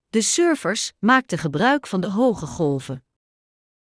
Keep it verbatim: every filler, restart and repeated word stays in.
De surfers maakten gebruik van de hoge golven.